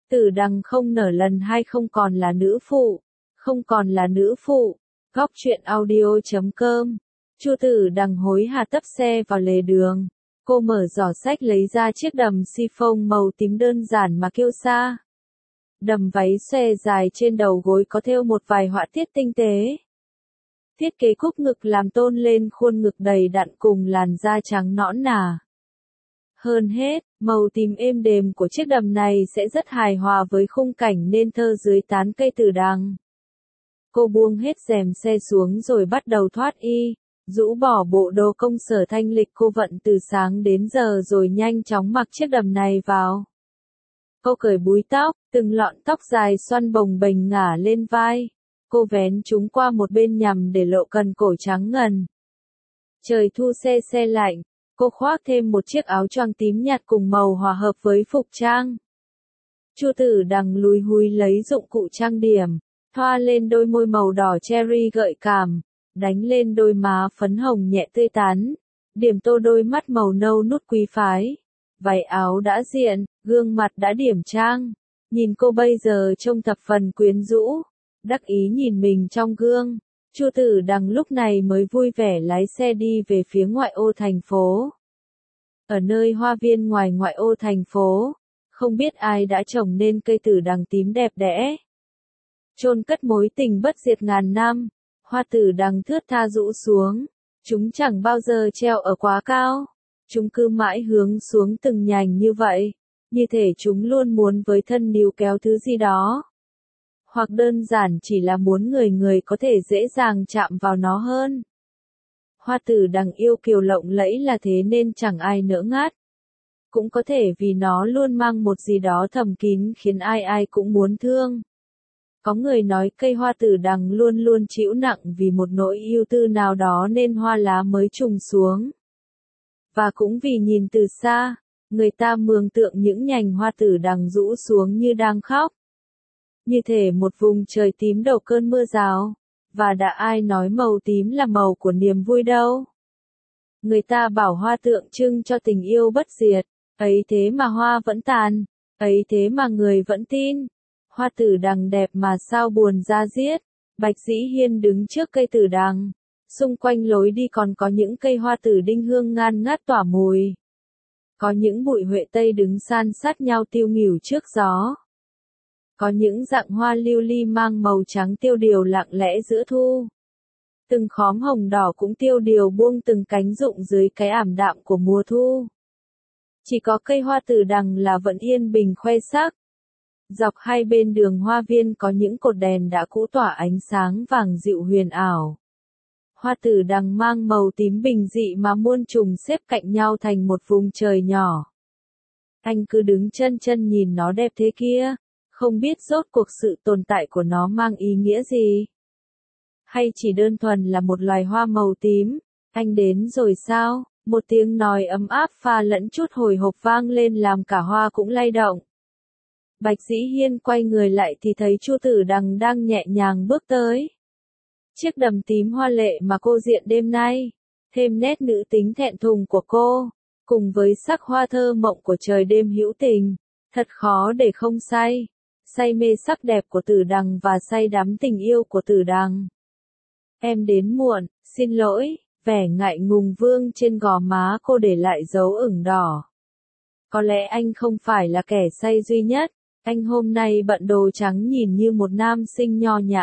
Tử Đằng không nở lần hai không còn là nữ phụ. Không còn là nữ phụ. Góc truyện audio.com. Chu Tử Đằng hối hả tấp xe vào lề đường. Cô mở giỏ sách lấy ra chiếc đầm chiffon màu tím đơn giản mà kiêu sa. Đầm váy xòe dài trên đầu gối có thêu một vài họa tiết tinh tế. Thiết kế cúc ngực làm tôn lên khuôn ngực đầy đặn cùng làn da trắng nõn nà. Hơn hết, màu tím êm đềm của chiếc đầm này sẽ rất hài hòa với khung cảnh nên thơ dưới tán cây tử đằng. Cô buông hết rèm xe xuống rồi bắt đầu thoát y, rũ bỏ bộ đồ công sở thanh lịch cô vận từ sáng đến giờ rồi nhanh chóng mặc chiếc đầm này vào. Cô cởi búi tóc, từng lọn tóc dài xoăn bồng bềnh ngả lên vai. Cô vén chúng qua một bên nhằm để lộ cần cổ trắng ngần. Trời thu se lạnh, cô khoác thêm một chiếc áo choàng tím nhạt cùng màu hòa hợp với phục trang. Chu Tử Đằng lùi húi lấy dụng cụ trang điểm, thoa lên đôi môi màu đỏ cherry gợi cảm, đánh lên đôi má phấn hồng nhẹ tươi tắn, điểm tô đôi mắt màu nâu nút quý phái. Váy áo đã diện, gương mặt đã điểm trang, nhìn cô bây giờ trông thập phần quyến rũ. Đắc ý nhìn mình trong gương, Chu Tử Đằng lúc này mới vui vẻ lái xe đi về phía ngoại ô thành phố. Ở nơi hoa viên ngoài ngoại ô thành phố, không biết ai đã trồng nên cây tử đằng tím đẹp đẽ. Chôn cất mối tình bất diệt ngàn năm, hoa tử đằng thướt tha rũ xuống, chúng chẳng bao giờ treo ở quá cao, chúng cứ mãi hướng xuống từng nhành như vậy, như thể chúng luôn muốn với thân níu kéo thứ gì đó. Hoặc đơn giản chỉ là muốn người có thể dễ dàng chạm vào nó hơn. Hoa tử đằng yêu kiều lộng lẫy là thế nên chẳng ai nỡ ngát. Cũng có thể vì nó luôn mang một gì đó thầm kín khiến ai cũng muốn thương. Có người nói cây hoa tử đằng luôn luôn chịu nặng vì một nỗi ưu tư nào đó nên hoa lá mới trùng xuống. Và cũng vì nhìn từ xa, người ta mường tượng những nhành hoa tử đằng rũ xuống như đang khóc. Như thể một vùng trời tím đầu cơn mưa rào, và đã ai nói màu tím là màu của niềm vui đâu. Người ta bảo hoa tượng trưng cho tình yêu bất diệt, ấy thế mà hoa vẫn tàn, ấy thế mà người vẫn tin. Hoa tử đằng đẹp mà sao buồn da diết. Bạch Dĩ Hiên đứng trước cây tử đằng, xung quanh lối đi còn có những cây hoa tử đinh hương ngan ngát tỏa mùi. Có những bụi huệ tây đứng san sát nhau tiêu nghỉu trước gió. Có những dạng hoa lưu ly mang màu trắng tiêu điều lặng lẽ giữa thu. Từng khóm hồng đỏ cũng tiêu điều buông từng cánh rụng dưới cái ảm đạm của mùa thu. Chỉ có cây hoa tử đằng là vẫn yên bình khoe sắc. Dọc hai bên đường hoa viên có những cột đèn đã cũ tỏa ánh sáng vàng dịu huyền ảo. Hoa tử đằng mang màu tím bình dị mà muôn trùng xếp cạnh nhau thành một vùng trời nhỏ. Anh cứ đứng chân nhìn nó đẹp thế kia. Không biết rốt cuộc sự tồn tại của nó mang ý nghĩa gì? Hay chỉ đơn thuần là một loài hoa màu tím? Anh đến rồi sao? Một tiếng nói ấm áp pha lẫn chút hồi hộp vang lên làm cả hoa cũng lay động. Bạch Dĩ Hiên quay người lại thì thấy Chu Tử Đằng đang nhẹ nhàng bước tới. Chiếc đầm tím hoa lệ mà cô diện đêm nay, thêm nét nữ tính thẹn thùng của cô, cùng với sắc hoa thơ mộng của trời đêm hữu tình, thật khó để không say. Say mê sắc đẹp của tử đằng và say đắm tình yêu của tử đằng. Em đến muộn, xin lỗi, vẻ ngại ngùng vương trên gò má cô để lại dấu ửng đỏ. Có lẽ anh không phải là kẻ say duy nhất, anh hôm nay bận đồ trắng nhìn như một nam sinh nho nhã.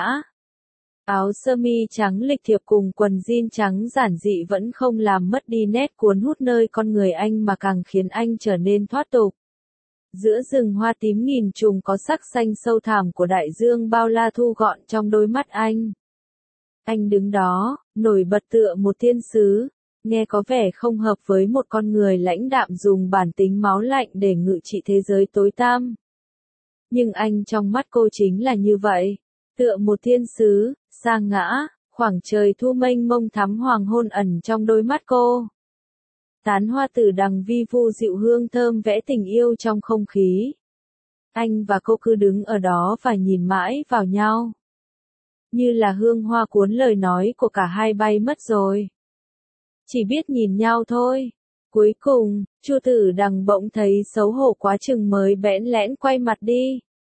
Áo sơ mi trắng lịch thiệp cùng quần jean trắng giản dị vẫn không làm mất đi nét cuốn hút nơi con người anh mà càng khiến anh trở nên thoát tục. Giữa rừng hoa tím nghìn trùng có sắc xanh sâu thẳm của đại dương bao la thu gọn trong đôi mắt anh. Anh đứng đó, nổi bật tựa một thiên sứ, nghe có vẻ không hợp với một con người lãnh đạm dùng bản tính máu lạnh để ngự trị thế giới tối tăm. Nhưng anh trong mắt cô chính là như vậy, tựa một thiên sứ, sa ngã, khoảng trời thu mênh mông thắm hoàng hôn ẩn trong đôi mắt cô. Tán hoa tử đằng vi vu dịu hương thơm vẽ tình yêu trong không khí. Anh và cô cứ đứng ở đó và nhìn mãi vào nhau. Như là hương hoa cuốn lời nói của cả hai bay mất rồi. Chỉ biết nhìn nhau thôi. Cuối cùng, Chu Tử Đằng bỗng thấy xấu hổ quá chừng mới bẽn lẽn quay mặt đi.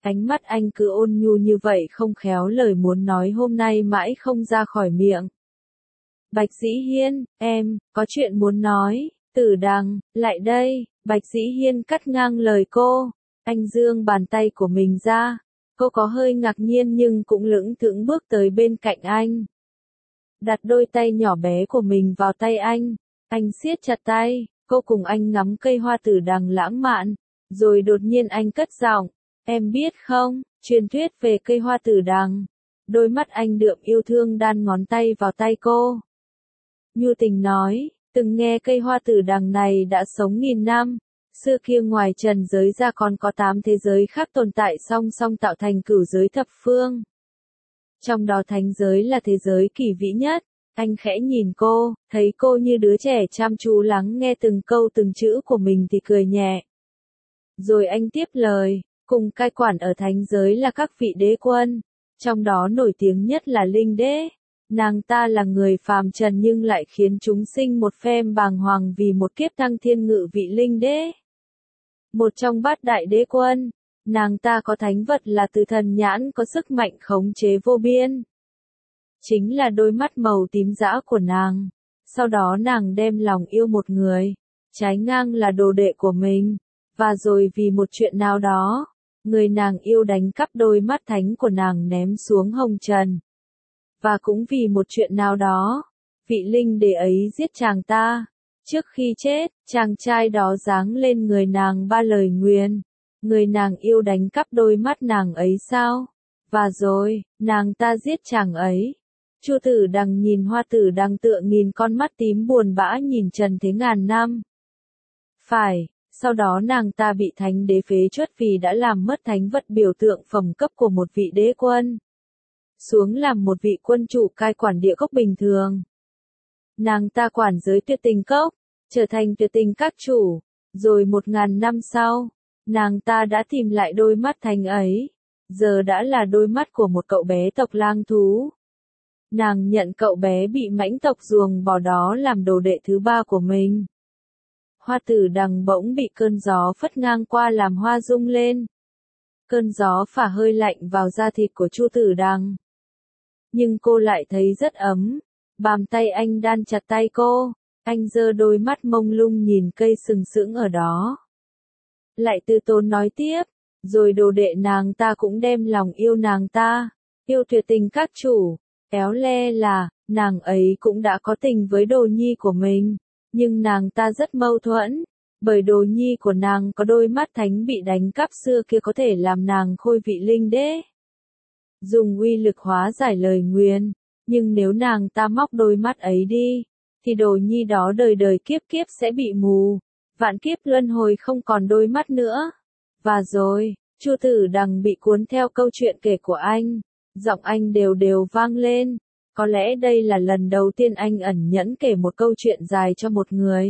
Ánh mắt anh cứ ôn nhu như vậy không khéo lời muốn nói hôm nay mãi không ra khỏi miệng. Bạch Dĩ Hiên, em, có chuyện muốn nói, Tử Đằng, lại đây, Bạch Dĩ Hiên cắt ngang lời cô, anh giương bàn tay của mình ra, cô có hơi ngạc nhiên nhưng cũng lững thững bước tới bên cạnh anh. Đặt đôi tay nhỏ bé của mình vào tay anh siết chặt tay, cô cùng anh ngắm cây hoa tử đằng lãng mạn, rồi đột nhiên anh cất giọng, em biết không, truyền thuyết về cây hoa tử đằng. Đôi mắt anh đượm yêu thương đan ngón tay vào tay cô. Nhu Tình nói, từng nghe cây hoa tử đằng này đã sống nghìn năm, xưa kia ngoài trần giới ra còn có 8 thế giới khác tồn tại song song tạo thành cửu giới thập phương. Trong đó thánh giới là thế giới kỳ vĩ nhất. Anh khẽ nhìn cô, thấy cô như đứa trẻ chăm chú lắng nghe từng câu từng chữ của mình thì cười nhẹ. Rồi anh tiếp lời, cùng cai quản ở thánh giới là các vị đế quân, trong đó nổi tiếng nhất là Linh Đế. Nàng ta là người phàm trần nhưng lại khiến chúng sinh một phen bàng hoàng vì một kiếp thăng thiên ngự vị Linh Đế. Một trong bát đại đế quân, nàng ta có thánh vật là Từ Thần Nhãn có sức mạnh khống chế vô biên. Chính là đôi mắt màu tím dã của nàng. Sau đó nàng đem lòng yêu một người, trái ngang là đồ đệ của mình, và rồi vì một chuyện nào đó, người nàng yêu đánh cắp đôi mắt thánh của nàng ném xuống hồng trần. Và cũng vì một chuyện nào đó, vị linh đế ấy giết chàng ta. Trước khi chết, chàng trai đó giáng lên người nàng 3 lời nguyền. Người nàng yêu đánh cắp đôi mắt nàng ấy sao? Và rồi, nàng ta giết chàng ấy. Chu Tử Đằng nhìn Hoa Tử Đằng tựa nhìn con mắt tím buồn bã nhìn trần thế ngàn năm. Phải, sau đó nàng ta bị thánh đế phế truất vì đã làm mất thánh vật biểu tượng phẩm cấp của một vị đế quân. Xuống làm một vị quân chủ cai quản địa cốc bình thường. Nàng ta quản giới Tuyệt Tình Cốc, trở thành Tuyệt Tình các chủ, rồi 1000 năm sau, nàng ta đã tìm lại đôi mắt thánh ấy, giờ đã là đôi mắt của một cậu bé tộc lang thú. Nàng nhận cậu bé bị mãnh tộc ruồng bỏ đó làm đồ đệ thứ 3 của mình. Hoa Tử Đằng bỗng bị cơn gió phất ngang qua làm hoa rung lên. Cơn gió phả hơi lạnh vào da thịt của Chu Tử Đằng. Nhưng cô lại thấy rất ấm. Bàn tay anh đan chặt tay cô, anh giơ đôi mắt mông lung nhìn cây sừng sững ở đó. Lại từ tốn nói tiếp, rồi đồ đệ nàng ta cũng đem lòng yêu nàng ta, yêu Tuyệt Tình các chủ. Éo le là, nàng ấy cũng đã có tình với đồ nhi của mình, nhưng nàng ta rất mâu thuẫn, bởi đồ nhi của nàng có đôi mắt thánh bị đánh cắp xưa kia có thể làm nàng khôi vị linh đế. Dùng uy lực hóa giải lời nguyền, nhưng nếu nàng ta móc đôi mắt ấy đi, thì đồ nhi đó đời đời kiếp kiếp sẽ bị mù, vạn kiếp luân hồi không còn đôi mắt nữa. Và rồi, Chu Tử Đằng bị cuốn theo câu chuyện kể của anh. Giọng anh đều đều vang lên, có lẽ đây là lần đầu tiên anh ẩn nhẫn kể một câu chuyện dài cho một người.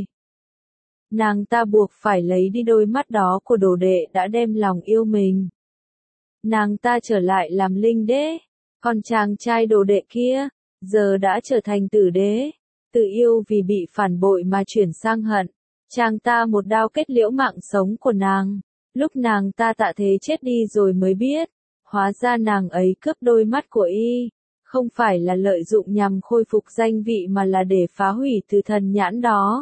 Nàng ta buộc phải lấy đi đôi mắt đó của đồ đệ đã đem lòng yêu mình. Nàng ta trở lại làm linh đế, còn chàng trai đồ đệ kia, giờ đã trở thành tử đế, tự yêu vì bị phản bội mà chuyển sang hận. Chàng ta một đao kết liễu mạng sống của nàng, lúc nàng ta tạ thế chết đi rồi mới biết. Hóa ra nàng ấy cướp đôi mắt của y, không phải là lợi dụng nhằm khôi phục danh vị mà là để phá hủy Từ Thần Nhãn đó.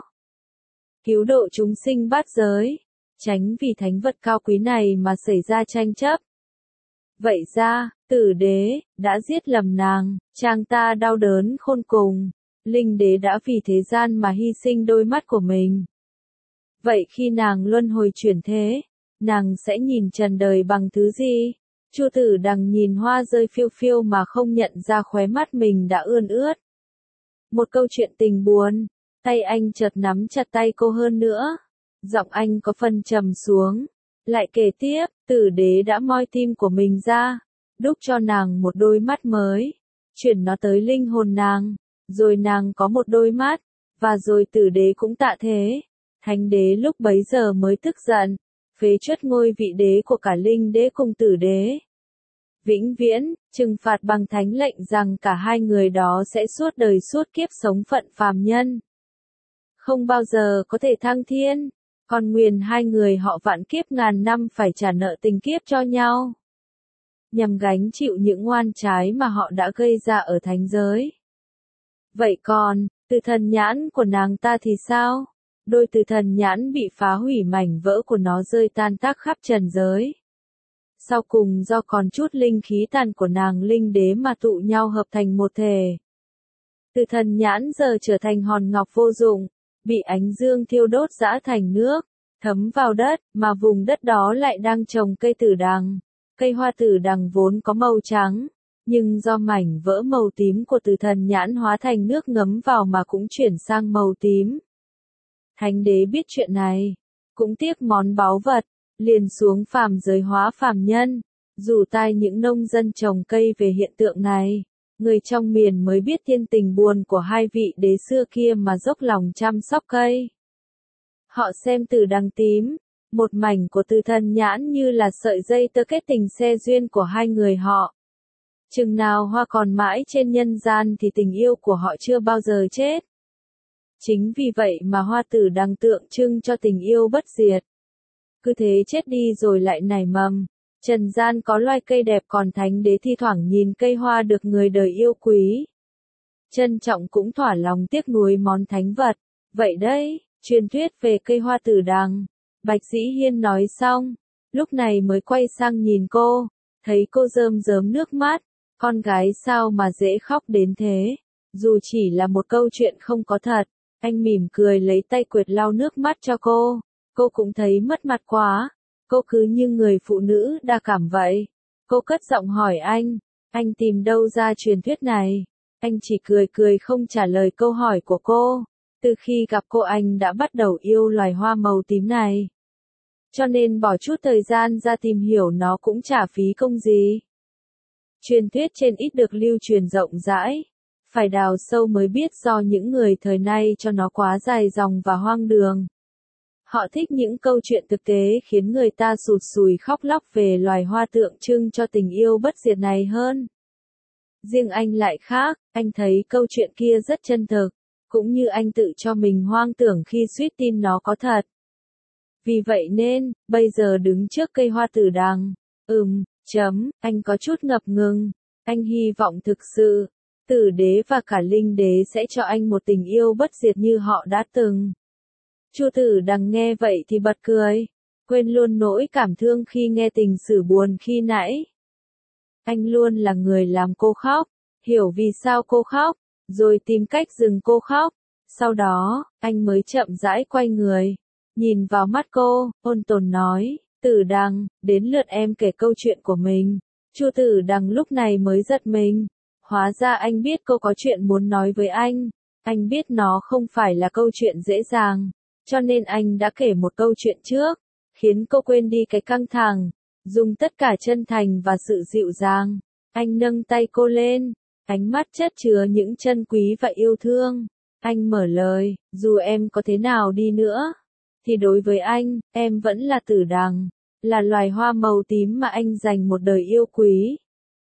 Cứu độ chúng sinh bát giới, tránh vì thánh vật cao quý này mà xảy ra tranh chấp. Vậy ra, tử đế, đã giết lầm nàng, chàng ta đau đớn khôn cùng, linh đế đã vì thế gian mà hy sinh đôi mắt của mình. Vậy khi nàng luân hồi chuyển thế, nàng sẽ nhìn trần đời bằng thứ gì? Chu Tử Đằng nhìn hoa rơi phiêu phiêu mà không nhận ra khóe mắt mình đã ươn ướt. Một câu chuyện tình buồn, tay anh chợt nắm chặt tay cô hơn nữa. Giọng anh có phần trầm xuống. Lại kể tiếp, tử đế đã moi tim của mình ra, đúc cho nàng một đôi mắt mới, chuyển nó tới linh hồn nàng, rồi nàng có một đôi mắt, và rồi tử đế cũng tạ thế. Thánh đế lúc bấy giờ mới tức giận, phế truất ngôi vị đế của cả linh đế cùng tử đế. Vĩnh viễn, trừng phạt bằng thánh lệnh rằng cả hai người đó sẽ suốt đời suốt kiếp sống phận phàm nhân. Không bao giờ có thể thăng thiên, còn nguyền hai người họ vạn kiếp ngàn năm phải trả nợ tình kiếp cho nhau. nhằm gánh chịu những oan trái mà họ đã gây ra ở thánh giới. Vậy còn, từ thần nhãn của nàng ta thì sao? Đôi từ thần nhãn bị phá hủy, mảnh vỡ của nó rơi tan tác khắp trần giới. Sau cùng do còn chút linh khí tàn của nàng linh đế mà tụ nhau hợp thành một thể. Từ thần nhãn giờ trở thành hòn ngọc vô dụng, bị ánh dương thiêu đốt giã thành nước, thấm vào đất, mà vùng đất đó lại đang trồng cây tử đằng. Cây hoa tử đằng vốn có màu trắng, nhưng do mảnh vỡ màu tím của từ thần nhãn hóa thành nước ngấm vào mà cũng chuyển sang màu tím. Thánh đế biết chuyện này, cũng tiếc món báu vật, liền xuống phàm giới hóa phàm nhân, rủ tai những nông dân trồng cây về hiện tượng này. Người trong miền mới biết thiên tình buồn của hai vị đế xưa kia mà dốc lòng chăm sóc cây. Họ xem từ đằng tím, một mảnh của từ thần nhãn như là sợi dây tơ kết tình xe duyên của hai người họ. Chừng nào hoa còn mãi trên nhân gian thì tình yêu của họ chưa bao giờ chết. Chính vì vậy mà hoa tử đằng tượng trưng cho tình yêu bất diệt. Cứ thế chết đi rồi lại nảy mầm. Trần gian có loài cây đẹp, còn thánh đế thi thoảng nhìn cây hoa được người đời yêu quý. Trân trọng cũng thỏa lòng tiếc nuối món thánh vật. Vậy đấy, truyền thuyết về cây hoa tử đằng. Bạch Dĩ Hiên nói xong, lúc này mới quay sang nhìn cô, thấy cô rơm rớm nước mắt. Con gái sao mà dễ khóc đến thế? Dù chỉ là một câu chuyện không có thật, anh mỉm cười lấy tay quệt lau nước mắt cho cô. Cô cũng thấy mất mặt quá. Cô cứ như người phụ nữ đa cảm vậy. Cô cất giọng hỏi anh tìm đâu ra truyền thuyết này? Anh chỉ cười cười không trả lời câu hỏi của cô. Từ khi gặp cô anh đã bắt đầu yêu loài hoa màu tím này. Cho nên bỏ chút thời gian ra tìm hiểu nó cũng chả phí công gì. Truyền thuyết trên ít được lưu truyền rộng rãi. Phải đào sâu mới biết do những người thời nay cho nó quá dài dòng và hoang đường. Họ thích những câu chuyện thực tế khiến người ta sụt sùi khóc lóc về loài hoa tượng trưng cho tình yêu bất diệt này hơn. Riêng anh lại khác, anh thấy câu chuyện kia rất chân thực, cũng như anh tự cho mình hoang tưởng khi suýt tin nó có thật. Vì vậy nên, bây giờ đứng trước cây hoa tử đằng, anh có chút ngập ngừng, anh hy vọng thực sự, tử đế và cả linh đế sẽ cho anh một tình yêu bất diệt như họ đã từng. Chu tử đằng nghe vậy thì bật cười, quên luôn nỗi cảm thương khi nghe tình sử buồn khi nãy. Anh luôn là người làm cô khóc, hiểu vì sao cô khóc, rồi tìm cách dừng cô khóc. Sau đó, anh mới chậm rãi quay người, nhìn vào mắt cô, ôn tồn nói, tử đằng, đến lượt em kể câu chuyện của mình. Chu tử đằng lúc này mới giật mình. Hóa ra anh biết cô có chuyện muốn nói với anh. Anh biết nó không phải là câu chuyện dễ dàng. Cho nên anh đã kể một câu chuyện trước, khiến cô quên đi cái căng thẳng, dùng tất cả chân thành và sự dịu dàng. Anh nâng tay cô lên, ánh mắt chất chứa những chân quý và yêu thương. Anh mở lời, dù em có thế nào đi nữa, thì đối với anh, em vẫn là tử đằng, là loài hoa màu tím mà anh dành một đời yêu quý.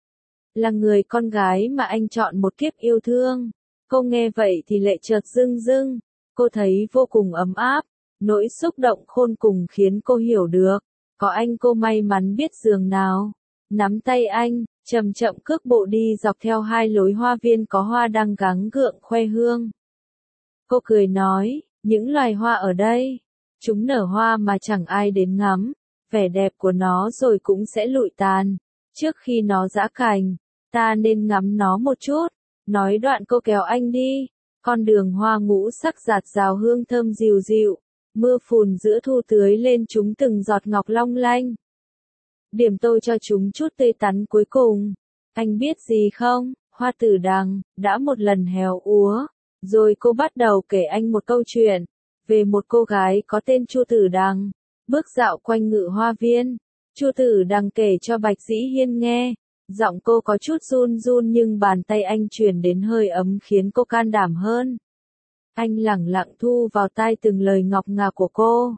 Là người con gái mà anh chọn một kiếp yêu thương. Cô nghe vậy thì lệ chợt rưng rưng. Cô thấy vô cùng ấm áp, nỗi xúc động khôn cùng khiến cô hiểu được, có anh cô may mắn biết giường nào. Nắm tay anh, chậm chậm cước bộ đi dọc theo hai lối hoa viên có hoa đang gắng gượng khoe hương. Cô cười nói, những loài hoa ở đây, chúng nở hoa mà chẳng ai đến ngắm, vẻ đẹp của nó rồi cũng sẽ lụi tàn. Trước khi nó giã cành, ta nên ngắm nó một chút. Nói đoạn cô kéo anh đi. Con đường hoa ngũ sắc rạt rào hương thơm dịu dịu, mưa phùn giữa thu tưới lên chúng từng giọt ngọc long lanh. Điểm tô cho chúng chút tươi tắn cuối cùng. Anh biết gì không, hoa tử đằng, đã một lần héo úa. Rồi cô bắt đầu kể anh một câu chuyện, về một cô gái có tên Chu tử đằng, bước dạo quanh ngự hoa viên. Chu tử đằng kể cho Bạch Dĩ Hiên nghe. Giọng cô có chút run run nhưng bàn tay anh truyền đến hơi ấm khiến cô can đảm hơn. Anh lẳng lặng thu vào tai từng lời ngọc ngà của cô.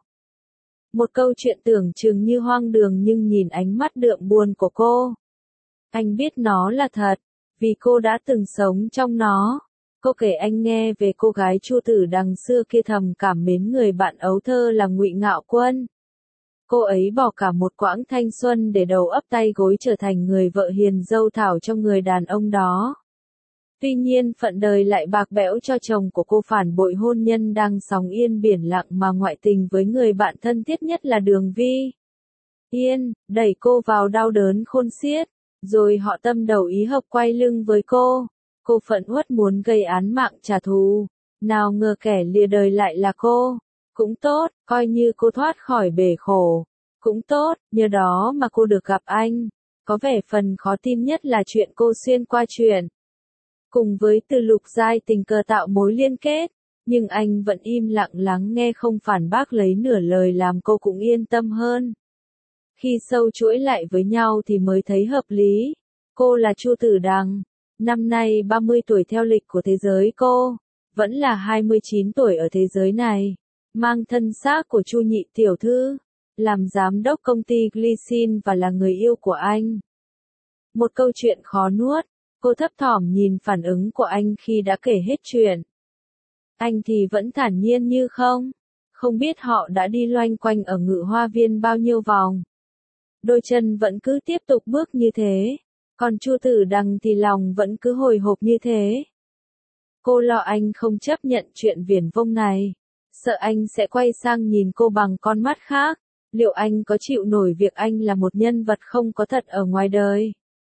Một câu chuyện tưởng chừng như hoang đường nhưng nhìn ánh mắt đượm buồn của cô. Anh biết nó là thật, vì cô đã từng sống trong nó. Cô kể anh nghe về cô gái Chu tử đằng xưa kia thầm cảm mến người bạn ấu thơ là Ngụy Ngạo Quân. Cô ấy bỏ cả một quãng thanh xuân để đầu ấp tay gối trở thành người vợ hiền dâu thảo cho người đàn ông đó. Tuy nhiên phận đời lại bạc bẽo cho chồng của cô phản bội hôn nhân đang sóng yên biển lặng mà ngoại tình với người bạn thân thiết nhất là Đường Vi Yên, đẩy cô vào đau đớn khôn xiết, rồi họ tâm đầu ý hợp quay lưng với cô. Cô phẫn uất muốn gây án mạng trả thù, nào ngờ kẻ lìa đời lại là cô. Cũng tốt, coi như cô thoát khỏi bể khổ. Cũng tốt, nhờ đó mà cô được gặp anh. Có vẻ phần khó tin nhất là chuyện cô xuyên qua chuyện. Cùng với Từ Lục Giai tình cờ tạo mối liên kết, nhưng anh vẫn im lặng lắng nghe không phản bác lấy nửa lời làm cô cũng yên tâm hơn. Khi sâu chuỗi lại với nhau thì mới thấy hợp lý. Cô là Chu Tử Đằng, năm nay 30 tuổi theo lịch của thế giới cô, vẫn là 29 tuổi ở thế giới này, mang thân xác của Chu nhị tiểu thư, làm giám đốc công ty Glycine và là người yêu của anh. Một câu chuyện khó nuốt, cô thấp thỏm nhìn phản ứng của anh khi đã kể hết chuyện. Anh thì vẫn thản nhiên như không biết họ đã đi loanh quanh ở Ngự Hoa Viên bao nhiêu vòng. Đôi chân vẫn cứ tiếp tục bước như thế, còn Chu Tử Đằng thì lòng vẫn cứ hồi hộp như thế. Cô lo anh không chấp nhận chuyện viển vông này, sợ anh sẽ quay sang nhìn cô bằng con mắt khác, liệu anh có chịu nổi việc anh là một nhân vật không có thật ở ngoài đời.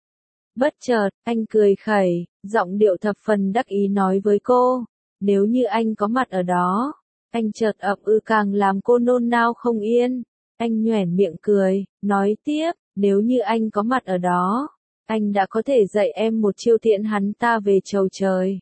Bất chợt, anh cười khẩy, giọng điệu thập phần đắc ý nói với cô, nếu như anh có mặt ở đó. Anh chợt ậm ừ càng làm cô nôn nao không yên. Anh nhoẻn miệng cười, nói tiếp, nếu như anh có mặt ở đó, anh đã có thể dạy em một chiêu tiễn hắn ta về chầu trời.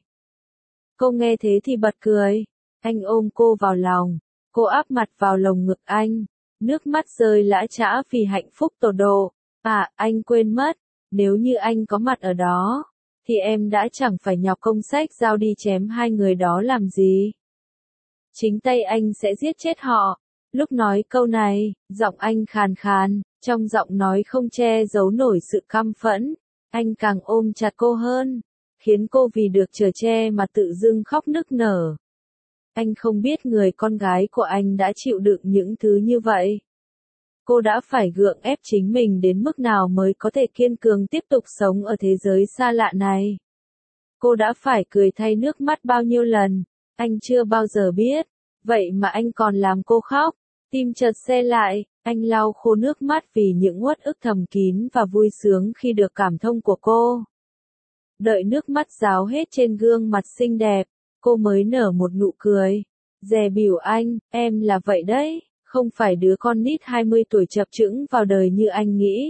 Cô nghe thế thì bật cười. Anh ôm cô vào lòng, cô áp mặt vào lồng ngực anh, nước mắt rơi lã chã vì hạnh phúc tột độ. À, anh quên mất, nếu như anh có mặt ở đó, thì em đã chẳng phải nhọc công sách giao đi chém hai người đó làm gì. Chính tay anh sẽ giết chết họ. Lúc nói câu này, giọng anh khàn khàn, trong giọng nói không che giấu nổi sự căm phẫn. Anh càng ôm chặt cô hơn, khiến cô vì được chở che mà tự dưng khóc nức nở. Anh không biết người con gái của anh đã chịu đựng những thứ như vậy. Cô đã phải gượng ép chính mình đến mức nào mới có thể kiên cường tiếp tục sống ở thế giới xa lạ này. Cô đã phải cười thay nước mắt bao nhiêu lần, anh chưa bao giờ biết. Vậy mà anh còn làm cô khóc. Tim chợt xe lại, anh lau khô nước mắt vì những uất ức thầm kín và vui sướng khi được cảm thông của cô. Đợi nước mắt ráo hết trên gương mặt xinh đẹp, cô mới nở một nụ cười. Dè bỉu anh, em là vậy đấy, không phải đứa con nít 20 tuổi chập chững vào đời như anh nghĩ.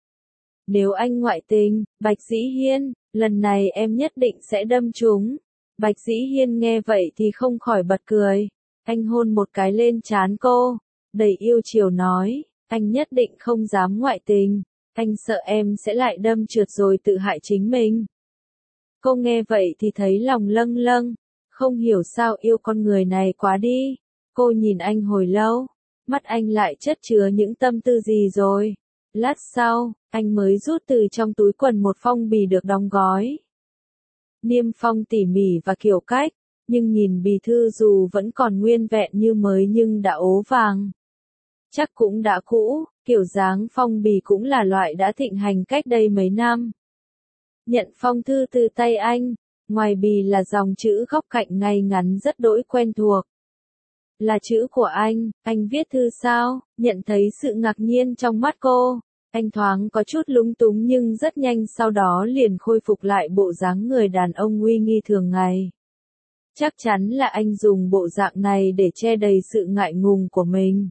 Nếu anh ngoại tình, Bạch Dĩ Hiên, lần này em nhất định sẽ đâm trúng. Bạch Dĩ Hiên nghe vậy thì không khỏi bật cười. Anh hôn một cái lên trán cô, đầy yêu chiều nói, anh nhất định không dám ngoại tình, anh sợ em sẽ lại đâm trượt rồi tự hại chính mình. Cô nghe vậy thì thấy lòng lâng lâng, không hiểu sao yêu con người này quá đi. Cô nhìn anh hồi lâu, mắt anh lại chất chứa những tâm tư gì rồi. Lát sau, anh mới rút từ trong túi quần một phong bì được đóng gói. Niêm phong tỉ mỉ và kiểu cách, nhưng nhìn bì thư dù vẫn còn nguyên vẹn như mới nhưng đã ố vàng. Chắc cũng đã cũ, kiểu dáng phong bì cũng là loại đã thịnh hành cách đây mấy năm. Nhận phong thư từ tay anh, ngoài bì là dòng chữ góc cạnh ngay ngắn rất đỗi quen thuộc. Là chữ của anh viết thư sao? Nhận thấy sự ngạc nhiên trong mắt cô, anh thoáng có chút lúng túng nhưng rất nhanh sau đó liền khôi phục lại bộ dáng người đàn ông uy nghi thường ngày. Chắc chắn là anh dùng bộ dạng này để che đầy sự ngại ngùng của mình.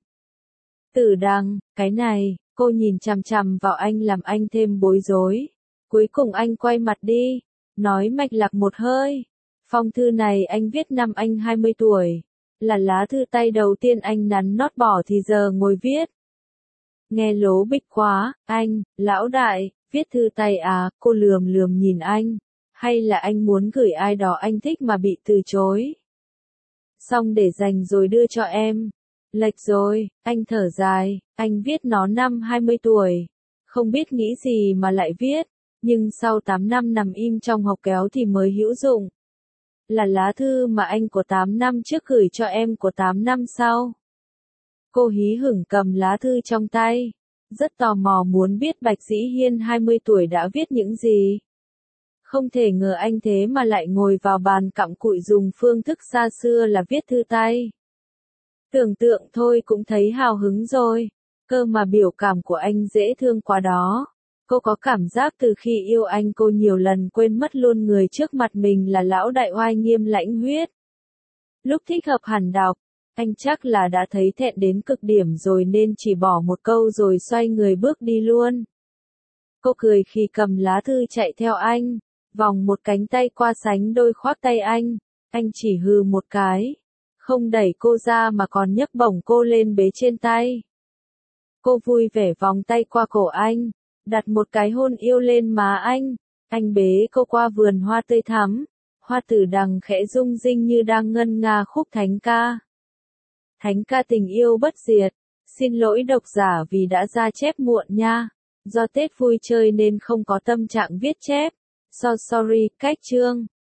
Tử Đằng, cái này, cô nhìn chằm chằm vào anh làm anh thêm bối rối. Cuối cùng anh quay mặt đi, nói mạch lạc một hơi. Phong thư này anh viết năm anh 20 tuổi, là lá thư tay đầu tiên anh nắn nót bỏ thì giờ ngồi viết. Nghe lố bịch quá, anh, lão đại, viết thư tay à, cô lườm lườm nhìn anh. Hay là anh muốn gửi ai đó anh thích mà bị từ chối? Xong để dành rồi đưa cho em. Lệch rồi, anh thở dài, anh viết nó năm 20 tuổi. Không biết nghĩ gì mà lại viết, nhưng sau 8 năm nằm im trong hộc kéo thì mới hữu dụng. Là lá thư mà anh của 8 năm trước gửi cho em của 8 năm sau. Cô hí hửng cầm lá thư trong tay. Rất tò mò muốn biết Bạch Dĩ Hiên 20 tuổi đã viết những gì. Không thể ngờ anh thế mà lại ngồi vào bàn cặm cụi dùng phương thức xa xưa là viết thư tay. Tưởng tượng thôi cũng thấy hào hứng rồi. Cơ mà biểu cảm của anh dễ thương quá đó. Cô có cảm giác từ khi yêu anh cô nhiều lần quên mất luôn người trước mặt mình là lão đại oai nghiêm lãnh huyết. Lúc thích hợp hẳn đọc, anh chắc là đã thấy thẹn đến cực điểm rồi nên chỉ bỏ một câu rồi xoay người bước đi luôn. Cô cười khi cầm lá thư chạy theo anh, vòng một cánh tay qua sánh đôi khoác tay anh chỉ hừ một cái. Không đẩy cô ra mà còn nhấc bổng cô lên bế trên tay. Cô vui vẻ vòng tay qua cổ anh, đặt một cái hôn yêu lên má anh bế cô qua vườn hoa tươi thắm, hoa tử đằng khẽ rung rinh như đang ngân nga khúc thánh ca. Thánh ca tình yêu bất diệt, xin lỗi độc giả vì đã ra chép muộn nha, do Tết vui chơi nên không có tâm trạng viết chép, so sorry, cách chương.